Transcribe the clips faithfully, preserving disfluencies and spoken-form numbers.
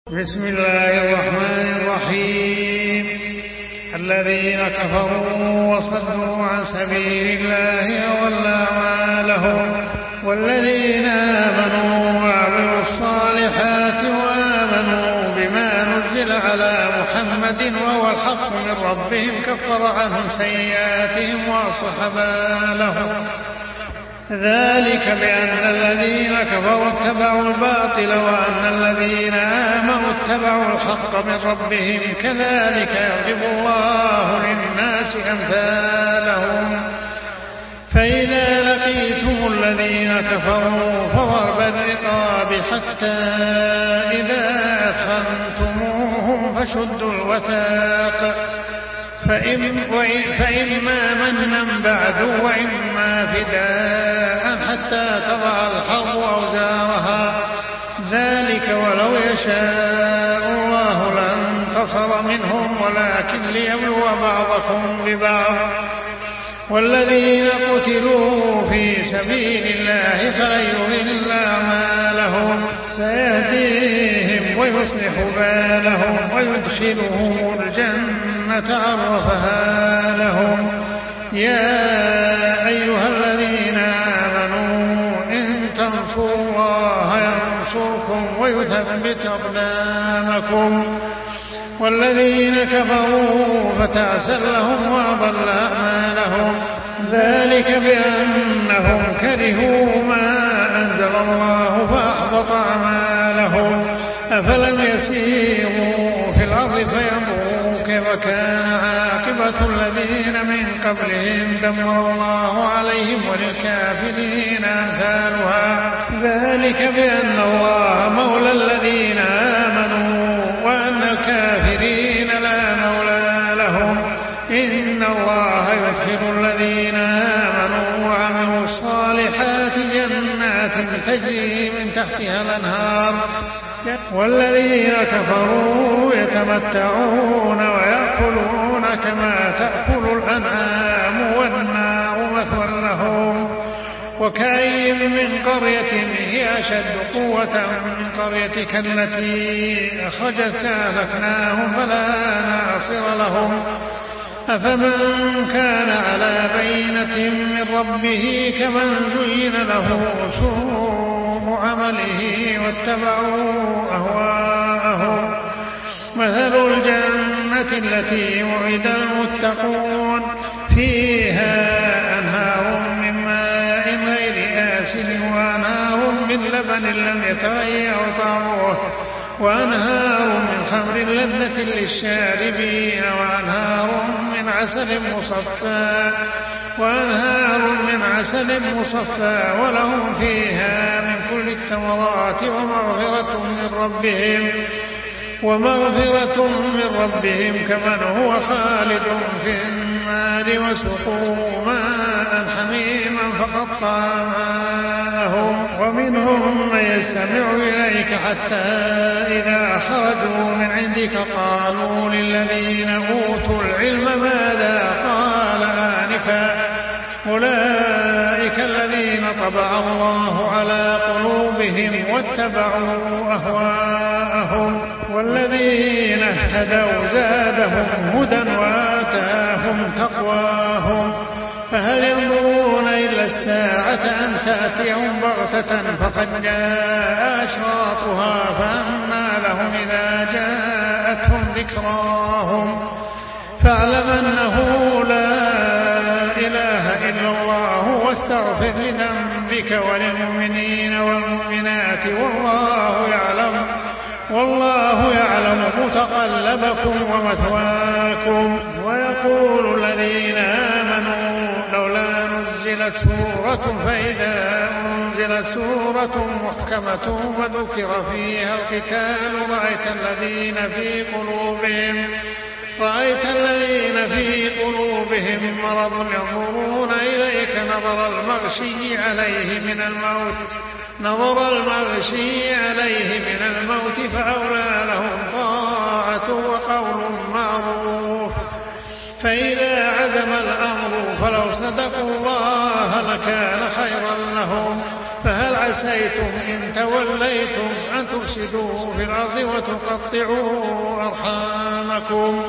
بسم الله الرحمن الرحيم. الذين كفروا وصدوا عن سبيل الله أضل أعمالهم، والذين آمنوا وعملوا الصالحات وآمنوا بما نزل على محمد وهو الحق من ربهم كفر عنهم سيئاتهم وأصلح بالهم. ذلك بأن الذين كفروا اتبعوا الباطل وأن الذين آمنوا اتبعوا الحق من ربهم، كذلك يضرب الله للناس أمثالهم. فإذا لقيتم الذين كفروا فضرب الرقاب حتى إذا أثخنتموهم فشدوا الوثاق فإما منا بعد وإما فداء حتى تضع الحرب أوزارها، ذلك ولو يشاء الله لانتصر منهم ولكن ليبلو بعضكم ببعض. والذين قتلوا في سبيل الله فلن يضل أعمالهم، سيهديهم ويصلح بالهم ويدخلهم الجنة عرفها لهم. يا أيها الذين آمنوا إن تنصروا الله ينصركم ويثبت أقدامكم. والذين كفروا فتعسا لهم وأضل أعمالهم، ذلك بأنهم كرهوا ما أنزل الله فأحبط أعمالهم. أفلم يسيروا في الأرض فينظروا كيف كان عاقبة الذين من قبلهم، دمر الله عليهم وللكافرين أمثالها. ذلك بأن الله مولى الذين آمنوا وأن الكافرين لا مولى لهم. إن الله يدخل الذين آمنوا وعملوا الصالحات جنات تجري من تحتها الأنهار، والذين كفروا يتمتعون ويأكلون كما تأكل الأنعام والنار مثوى لهم. وكأي من قرية هي أشد قوة من قريتك التي أخرجت أهلكناهم فلا ناصر لهم. أفمن كان على بينة من ربه كمن زين له سوء عمله واتبعوا أهواءهم. مثل الجنة التي وعد المتقون فيها أنهار من ماء غير آسن وأنهار من لبن لم يتغير طعمه وأنهار من خمر لذة للشاربين وأنهار من عسل مصفى وأنهار من عسل مصفى ولهم فيها من كل الثمرات ومغفرة من ربهم ومغفرة من ربهم كمن هو خالد في النار وسقوا ماء حميما فقطع ماءهم. ومنهم من يستمع إليك حتى إذا خرجوا من عندك قالوا للذين أوتوا العلم ماذا قال آنفا، أولئك الذين طبع الله على قلوبهم واتبعوا أهواءهم. والذين اهتدوا زادهم هدى وآتاهم تقواهم. فهل ينظرون إلا الساعة أن تأتيهم بغتة فقد جاء أشراطها فأنى لهم إذا جاءتهم ذكراهم. فاعلم أنه لا إله إلا الله واستغفر لذنبك وللمؤمنين والمؤمنات والله يعلم والله يعلم متقلبكم ومثواكم. ويقول الذين آمنوا لولا نزلت سورة فإذا أنزلت سورة محكمة وذكر فيها القتال رأيت الذين في قلوبهم رأيت الذين في قلوبهم مرض ينظرون إليك نظر المغشي عليه من الموت نظر المغشي عليه من الموت فأولى لهم طاعة وقول معروف. فإذا عزم الأمر فلو صدقوا الله لكان خيرا لهم. فهل عسى عسيتم إن توليتم أن تفسدوا في الأرض وتقطعوا أرحامكم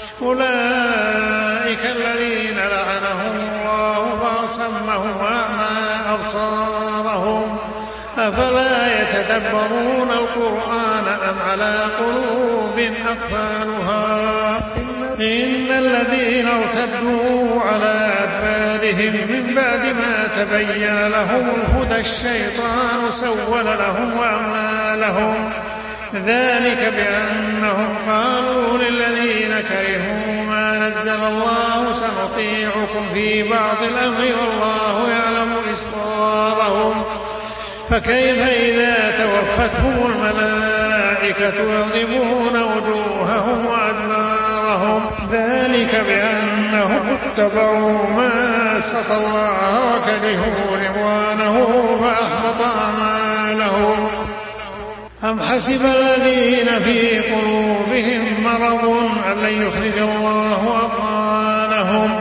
أولئك الذين لعنهم الله فأصمهم وأعمى أبصارهم أفلا يتدبرون القرآن أم على قلوب أقفالها إن الذين ارتدوا على أدبارهم من بعد ما تبين لهم الهدى الشيطان سول لهم وأملى لهم ذلك بأنهم قالوا للذين كرهوا ما نزل الله سنطيعكم في بعض الأمر والله يعلم إسرارهم فكيف إذا توفتهم الملائكة يضربون وجوههم وأدبارهم ذلك بأنهم اتبعوا ما سخط الله وكرهوا رضوانه فأحبط أعمالهم أم حسب الذين في قلوبهم مرض أن لن يخرج الله أضغانهم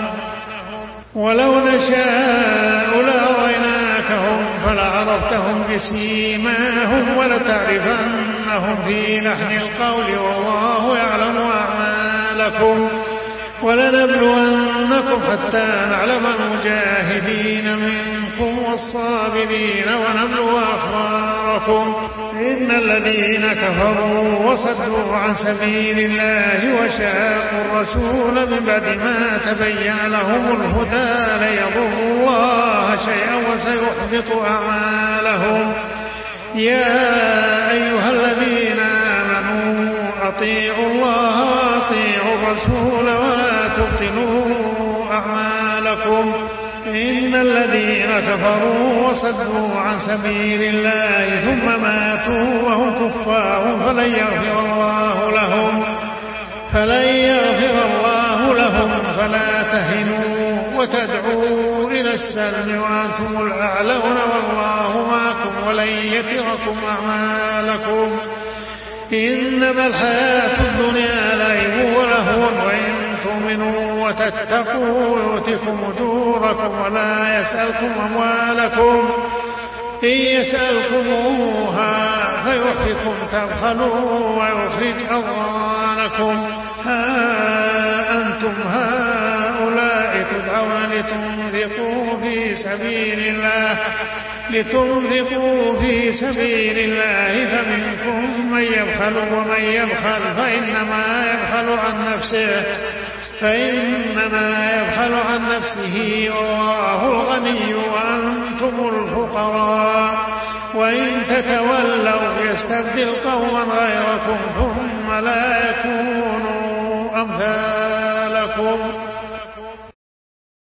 ولو نشاء لأريناكهم فلعرفتهم بسيماهم ولتعرفنهم في لحن القول والله يعلم أعمالكم ولنبلونكم حتى نعلم المجاهدين منكم والصابرين ونبلو أخباركم إن الذين كفروا وصدوا عن سبيل الله وشاقوا الرسول من بعد ما تبين لهم الهدى ليضروا الله شيئا وسيحبط أعمالهم يا أيها الذين آمنوا أطيعوا الله وأطيعوا الرسول ولا تبطلوا أعمالكم إن الذين كفروا وصدوا عن سبيل الله ثم ماتوا وهم كفار فلن يغفر الله لهم فلن يغفر الله لهم فلا تهنوا وتدعوا إلى السلم وأنتم الأعلون والله معكم ولن يتركم أعمالكم إنما الحياة الدنيا لعب ولهو وإن تؤمنوا وتتقوا يؤتكم أجوركم ولا يسألكم أموالكم إن يسألكموها فيحفكم تبخلوا ويخرج أضغانكم ها أنتم هؤلاء تدعون لتنفقوا في سبيل الله لتنفقوا في سبيل الله فمنكم من يبخل ومن يبخل فإنما يبخل عن نفسه فإنما يبخل عن نفسه والله الغني وأنتم الفقراء وإن تتولوا يستبدل قوما غيركم ثم لا يكونوا أمثالكم